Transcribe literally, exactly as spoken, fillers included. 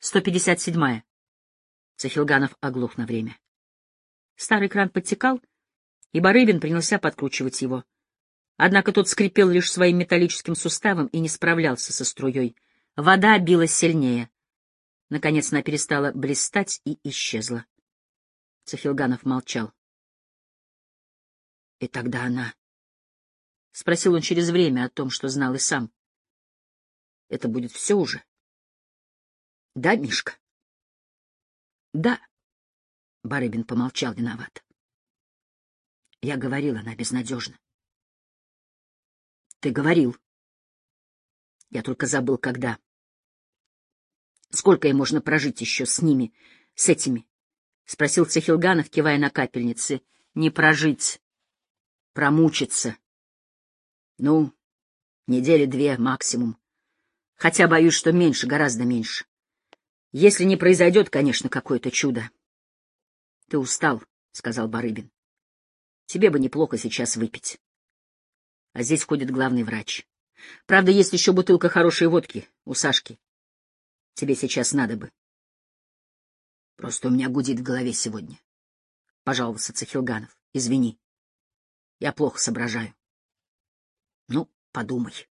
сто пятьдесят седьмая. Цахилганов оглох на время. Старый кран подтекал, и Барыбин принялся подкручивать его. Однако тот скрипел лишь своим металлическим суставом и не справлялся со струей. Вода билась сильнее. Наконец она перестала блистать и исчезла. Цахилганов молчал. — И тогда она... — спросил он через время о том, что знал и сам. — Это будет все уже? — Да, Мишка? — Да. Барыбин помолчал виноват. Я говорил, она безнадежна. — Ты говорил. Я только забыл, когда. Сколько им можно прожить еще с ними, с этими? — спросил Цахилганов, кивая на капельницы. — Не прожить. Промучиться. Ну, недели две максимум. Хотя боюсь, что меньше, гораздо меньше. Если не произойдет, конечно, какое-то чудо. — Ты устал, — сказал Барыбин. — Тебе бы неплохо сейчас выпить. А здесь ходит главный врач. Правда, есть еще бутылка хорошей водки у Сашки. Тебе сейчас надо бы. Просто у меня гудит в голове сегодня. — пожаловался Цахилганов. — Извини. Я плохо соображаю. — Ну, подумай.